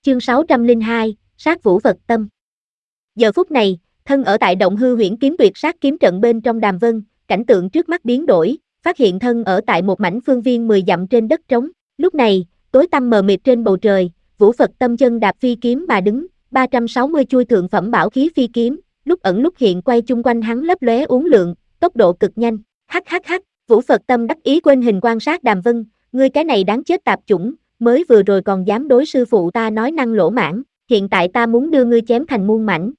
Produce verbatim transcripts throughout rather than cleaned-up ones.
chương sáu trăm lẻ hai, sát vũ Phật tâm. Giờ phút này, thân ở tại động hư huyễn kiếm tuyệt sát kiếm trận bên trong Đàm Vân, cảnh tượng trước mắt biến đổi, phát hiện thân ở tại một mảnh phương viên mười dặm trên đất trống. Lúc này, tối tăm mờ mịt trên bầu trời, vũ Phật tâm chân đạp phi kiếm mà đứng, ba trăm sáu mươi chuôi thượng phẩm bảo khí phi kiếm, lúc ẩn lúc hiện quay chung quanh hắn lấp lóe uốn lượn, tốc độ cực nhanh. Hắc hắc hắc, vũ Phật tâm đắc ý quên hình quan sát Đàm Vân, ngươi cái này đáng chết tạp chủng, mới vừa rồi còn dám đối sư phụ ta nói năng lỗ mãng, hiện tại ta muốn đưa ngươi chém thành muôn mảnh.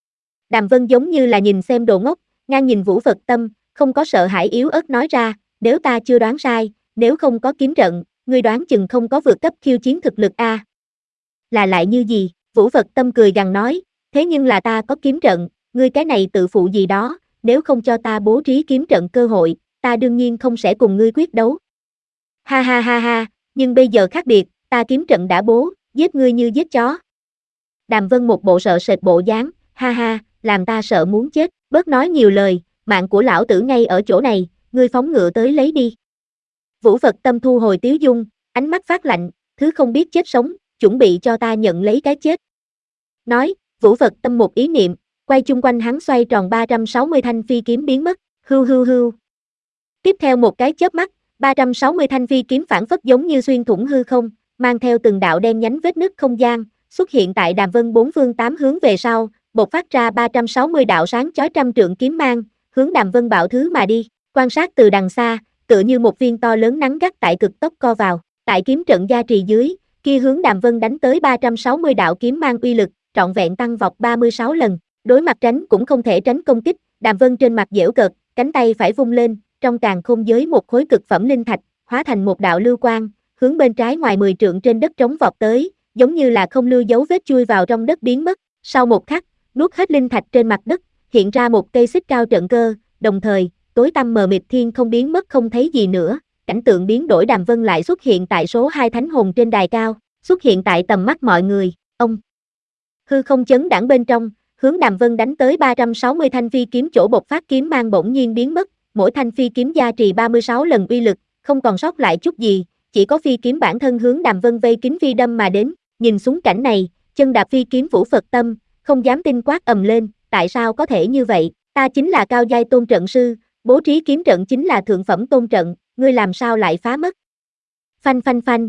Đàm Vân giống như là nhìn xem đồ ngốc, ngang nhìn vũ Phật tâm, không có sợ hãi yếu ớt nói ra, nếu ta chưa đoán sai, nếu không có kiếm trận, ngươi đoán chừng không có vượt cấp khiêu chiến thực lực a. Là lại như gì? Vũ Phật tâm cười gằn nói, thế nhưng là ta có kiếm trận, ngươi cái này tự phụ gì đó, nếu không cho ta bố trí kiếm trận cơ hội, ta đương nhiên không sẽ cùng ngươi quyết đấu. Ha ha ha ha, nhưng bây giờ khác biệt, ta kiếm trận đã bố, giết ngươi như giết chó. Đàm Vân một bộ sợ sệt bộ dáng, ha ha, làm ta sợ muốn chết, bớt nói nhiều lời, mạng của lão tử ngay ở chỗ này, ngươi phóng ngựa tới lấy đi. Vũ Phật tâm thu hồi tiếu dung, ánh mắt phát lạnh, thứ không biết chết sống, chuẩn bị cho ta nhận lấy cái chết. Nói, vũ Phật tâm một ý niệm, quay chung quanh hắn xoay tròn ba trăm sáu mươi thanh phi kiếm biến mất, hưu hưu hưu. Tiếp theo một cái chớp mắt, ba trăm sáu mươi thanh phi kiếm phản phất giống như xuyên thủng hư không, mang theo từng đạo đen nhánh vết nứt không gian, xuất hiện tại Đàm Vân bốn phương tám hướng về sau, bộc phát ra ba trăm sáu mươi đạo sáng chói trăm trượng kiếm mang, hướng Đàm Vân bạo thứ mà đi. Quan sát từ đằng xa, tựa như một viên to lớn nắng gắt tại cực tốc co vào, tại kiếm trận gia trì dưới, kia hướng Đàm Vân đánh tới ba trăm sáu mươi đạo kiếm mang uy lực, trọn vẹn tăng vọt ba mươi sáu lần. Đối mặt tránh cũng không thể tránh công kích, Đàm Vân trên mặt giễu cợt, cánh tay phải vung lên, trong càn khôn giới một khối cực phẩm linh thạch, hóa thành một đạo lưu quang, hướng bên trái ngoài mười trượng trên đất trống vọt tới, giống như là không lưu dấu vết chui vào trong đất biến mất. Sau một khắc, nuốt hết linh thạch trên mặt đất, hiện ra một cây xích cao trận cơ, đồng thời, tối tăm mờ mịt thiên không biến mất không thấy gì nữa, cảnh tượng biến đổi. Đàm Vân lại xuất hiện tại số hai thánh hồn trên đài cao, xuất hiện tại tầm mắt mọi người. Ông hư không chấn đãng bên trong, hướng Đàm Vân đánh tới ba trăm sáu mươi thanh phi kiếm chỗ bộc phát kiếm mang bỗng nhiên biến mất, mỗi thanh phi kiếm gia trì ba mươi sáu lần uy lực, không còn sót lại chút gì, chỉ có phi kiếm bản thân hướng Đàm Vân vây kín phi đâm mà đến. Nhìn xuống cảnh này, chân đạp phi kiếm vũ Phật tâm, không dám tin quát ầm lên, tại sao có thể như vậy, ta chính là cao giai tôn trận sư, bố trí kiếm trận chính là thượng phẩm tôn trận, ngươi làm sao lại phá mất? Phanh phanh phanh.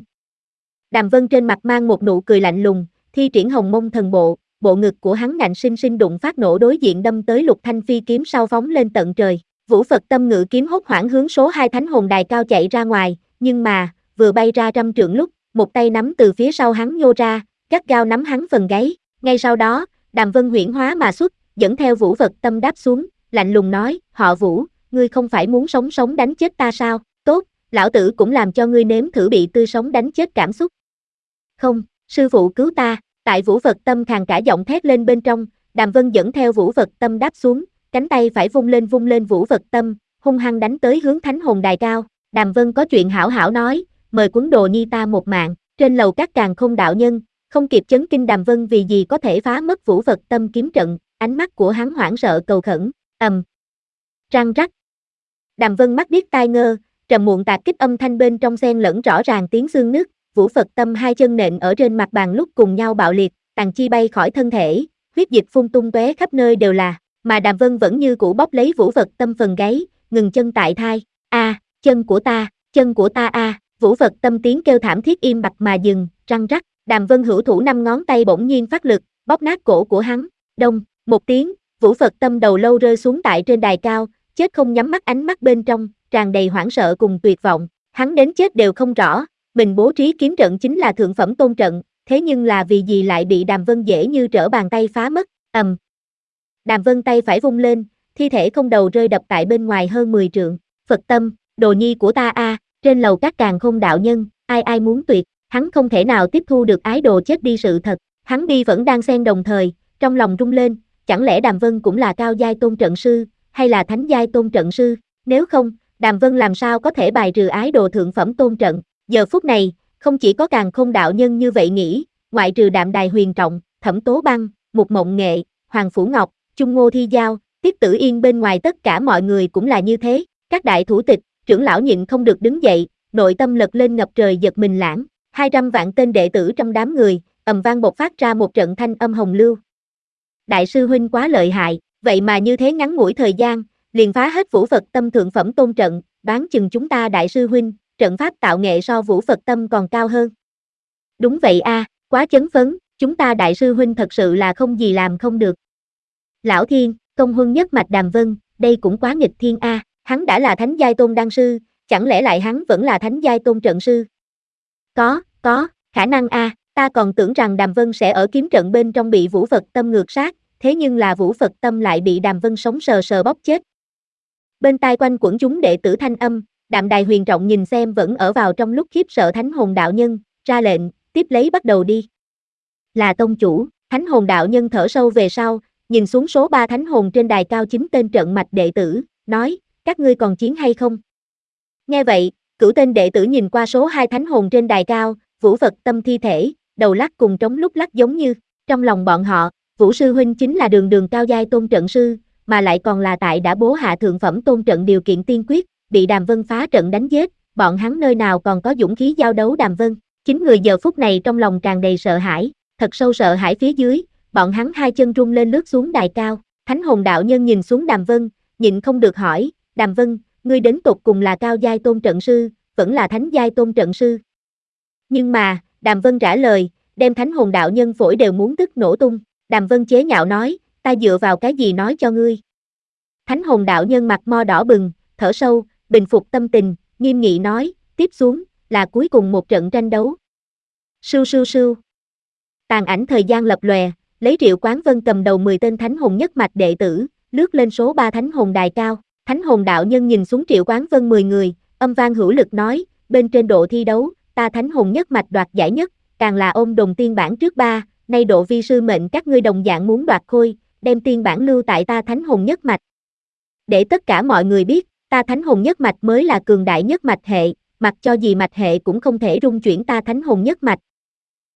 Đàm Vân trên mặt mang một nụ cười lạnh lùng, thi triển hồng mông thần bộ, bộ ngực của hắn ngạnh sinh sinh đụng phát nổ đối diện đâm tới lục thanh phi kiếm sau phóng lên tận trời. Vũ Phật tâm ngự kiếm hốt hoảng hướng số hai thánh hồn đài cao chạy ra ngoài, nhưng mà, vừa bay ra trăm trượng lúc, một tay nắm từ phía sau hắn nhô ra, gắt gao nắm hắn phần gáy. Ngay sau đó, Đàm Vân huyễn hóa mà xuất, dẫn theo vũ Phật tâm đáp xuống, lạnh lùng nói, họ Vũ, ngươi không phải muốn sống sống đánh chết ta sao? Tốt, lão tử cũng làm cho ngươi nếm thử bị tươi sống đánh chết cảm xúc. Không, sư phụ cứu ta, tại vũ Phật tâm khàn cả giọng thét lên bên trong, Đàm Vân dẫn theo vũ Phật tâm đáp xuống, cánh tay phải vung lên vung lên vũ Phật tâm, hung hăng đánh tới hướng thánh hồn đài cao. Đàm Vân có chuyện hảo hảo nói, mời quấn đồ nhi ta một mạng. Trên lầu các càn khôn đạo nhân, không kịp chấn kinh Đàm Vân vì gì có thể phá mất vũ Phật tâm kiếm trận, ánh mắt của hắn hoảng sợ cầu khẩn, ầm, răng rắc. Đàm Vân mắt điếc tai ngơ, trầm muộn tạc kích âm thanh bên trong xen lẫn rõ ràng tiếng xương nứt, vũ Phật tâm hai chân nện ở trên mặt bàn lúc cùng nhau bạo liệt, tàn chi bay khỏi thân thể, huyết dịch phun tung tóe khắp nơi đều là, mà Đàm Vân vẫn như cũ bóp lấy vũ Phật tâm phần gáy, ngừng chân tại thai. A, à, chân của ta, chân của ta a. À. Vũ Phật tâm tiếng kêu thảm thiết im bặt mà dừng, răng rắc. Đàm Vân hữu thủ năm ngón tay bỗng nhiên phát lực, bóp nát cổ của hắn. Đông, một tiếng, vũ Phật tâm đầu lâu rơi xuống tại trên đài cao, chết không nhắm mắt, ánh mắt bên trong tràn đầy hoảng sợ cùng tuyệt vọng. Hắn đến chết đều không rõ, mình bố trí kiếm trận chính là thượng phẩm tôn trận, thế nhưng là vì gì lại bị Đàm Vân dễ như trở bàn tay phá mất. Ầm. Đàm Vân tay phải vung lên, thi thể không đầu rơi đập tại bên ngoài hơn mười trượng. Phật tâm, đồ nhi của ta a. À. Trên lầu các càn khôn đạo nhân, ai ai muốn tuyệt, hắn không thể nào tiếp thu được ái đồ chết đi sự thật, hắn đi vẫn đang xen đồng thời, trong lòng rung lên, chẳng lẽ Đàm Vân cũng là cao giai tôn trận sư, hay là thánh giai tôn trận sư, nếu không, Đàm Vân làm sao có thể bài trừ ái đồ thượng phẩm tôn trận. Giờ phút này, không chỉ có càn khôn đạo nhân như vậy nghĩ, ngoại trừ Đạm Đài Huyền Trọng, Thẩm Tố Băng, Mục Mộng Nghệ, Hoàng Phủ Ngọc, Chung Ngô Thi Giao, Tiết Tử Yên bên ngoài tất cả mọi người cũng là như thế, các đại thủ tịch, trưởng lão nhịn không được đứng dậy, nội tâm lật lên ngập trời giật mình lãng, hai trăm vạn tên đệ tử trong đám người, ầm vang bộc phát ra một trận thanh âm hồng lưu. Đại sư huynh quá lợi hại, vậy mà như thế ngắn ngủi thời gian, liền phá hết Vũ Phật Tâm thượng phẩm tôn trận, đoán chừng chúng ta đại sư huynh, trận pháp tạo nghệ so Vũ Phật Tâm còn cao hơn. Đúng vậy a, quá chấn phấn, chúng ta đại sư huynh thật sự là không gì làm không được. Lão Thiên, công huân nhất mạch Đàm Vân, đây cũng quá nghịch thiên a, hắn đã là thánh giai tôn đan sư, chẳng lẽ lại hắn vẫn là thánh giai tôn trận sư? Có, có, khả năng a, ta còn tưởng rằng Đàm Vân sẽ ở kiếm trận bên trong bị Vũ Phật Tâm ngược sát, thế nhưng là Vũ Phật Tâm lại bị Đàm Vân sống sờ sờ bóp chết. Bên tai quanh quẩn chúng đệ tử thanh âm, Đạm Đài Huyền Trọng nhìn xem vẫn ở vào trong lúc khiếp sợ Thánh Hồn đạo nhân, ra lệnh, tiếp lấy bắt đầu đi. Là tông chủ, Thánh Hồn đạo nhân thở sâu về sau, nhìn xuống số ba thánh hồn trên đài cao chín tên trận mạch đệ tử, nói, các ngươi còn chiến hay không? Nghe vậy, cửu tên đệ tử nhìn qua số hai thánh hồn trên đài cao, Vũ Phật Tâm thi thể, đầu lắc cùng trống lúc lắc giống như, trong lòng bọn họ, Vũ sư huynh chính là đường đường cao giai tôn trận sư, mà lại còn là tại đã bố hạ thượng phẩm tôn trận điều kiện tiên quyết, bị Đàm Vân phá trận đánh giết, bọn hắn nơi nào còn có dũng khí giao đấu Đàm Vân, chính người giờ phút này trong lòng tràn đầy sợ hãi, thật sâu sợ hãi phía dưới, bọn hắn hai chân rung lên lướt xuống đài cao, Thánh Hồn đạo nhân nhìn xuống Đàm Vân, nhịn không được hỏi, Đàm Vân, ngươi đến tột cùng là cao giai tôn trận sư, vẫn là thánh giai tôn trận sư. Nhưng mà, Đàm Vân trả lời, đem Thánh Hồn đạo nhân phổi đều muốn tức nổ tung, Đàm Vân chế nhạo nói, ta dựa vào cái gì nói cho ngươi. Thánh Hồn đạo nhân mặt mo đỏ bừng, thở sâu, bình phục tâm tình, nghiêm nghị nói, tiếp xuống, là cuối cùng một trận tranh đấu. Sưu sưu sưu. Tàn ảnh thời gian lập lòe, lấy Triệu Quán Vân cầm đầu mười tên Thánh Hồn nhất mạch đệ tử, lướt lên số ba Thánh Hồn đài cao. Thánh Hồn đạo nhân nhìn xuống Triệu Quán Vân mười người, âm vang hữu lực nói, bên trên độ thi đấu, ta Thánh Hồn nhất mạch đoạt giải nhất, càng là ôm đồn tiên bản trước ba, nay độ vi sư mệnh các ngươi đồng dạng muốn đoạt khôi, đem tiên bản lưu tại ta Thánh Hồn nhất mạch. Để tất cả mọi người biết, ta Thánh Hồn nhất mạch mới là cường đại nhất mạch hệ, mặc cho gì mạch hệ cũng không thể rung chuyển ta Thánh Hồn nhất mạch,